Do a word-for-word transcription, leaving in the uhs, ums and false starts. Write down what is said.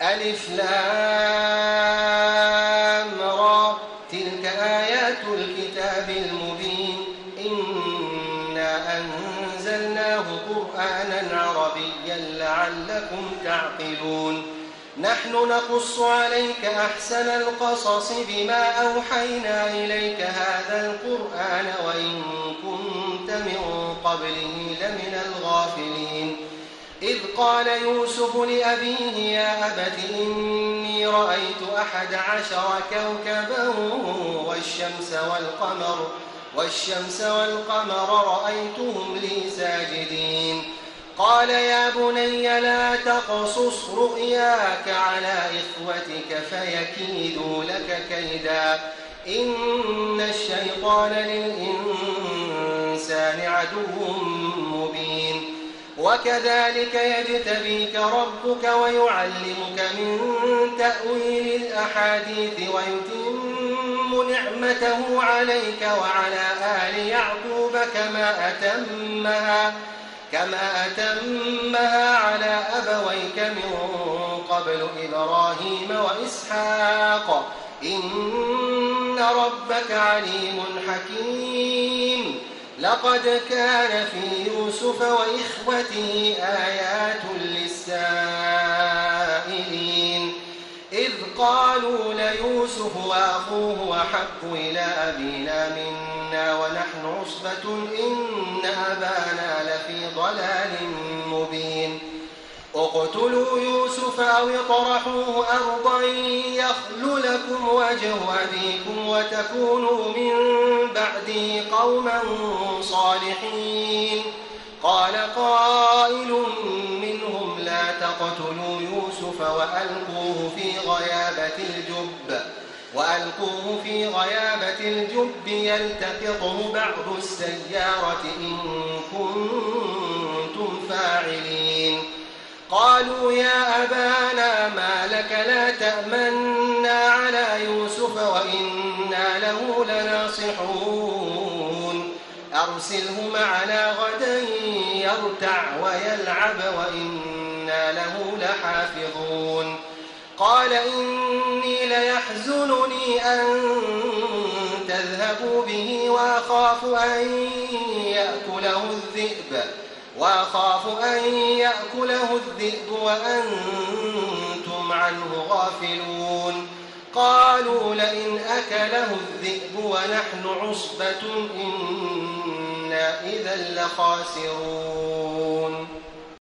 ألف لام را تلك آيات الكتاب المبين إنا أنزلناه قرآنا عربيا لعلكم تعقلون نحن نقص عليك أحسن القصص بما أوحينا إليك هذا القرآن وإن كنت من قبله لمن الغافلين إذ قال يوسف لأبيه يا أبت إني رأيت أحد عشر كوكبا والشمس والقمر والشمس والقمر رأيتهم لي ساجدين قال يا بني لا تقصص رؤياك على إخوتك فيكيدوا لك كيدا إن الشيطان للإنسان عدو مبين وكذلك يجتبيك ربك ويعلمك من تأويل الأحاديث ويتم نعمته عليك وعلى آل يعقوب كما أتمها كما أتمها على أبويك من قبل إبراهيم وإسحاق إن ربك عليم حكيم لقد كان في يوسف وإخوته آيات للسائلين إذ قالوا ليوسف وأخوه وأحب إلى أبينا منا ونحن عصبة إن أبانا لفي ضلال مبين اقتلوا يوسف أو اطرحوه أرضا يخل لكم وجه أبيكم وتكونوا من بعده قوما صالحين قال قائل منهم لا تقتلوا يوسف وألقوه في غيابة الجب وألقوه في غيابة الجب يلتقطه بعض السيارة إن كنتم فاعلين قالوا يا أبانا ما لك لا تأمنا على يوسف وإنا له لناصحون أرسله معنا غدا يرتع ويلعب وإنا له لحافظون قال إني ليحزنني أن تذهبوا به وأخاف أن يأكله الذئب وأخاف أن يأكله الذئب وأنتم عنه غافلون قالوا لئن أكله الذئب ونحن عصبة إنا إذا لخاسرون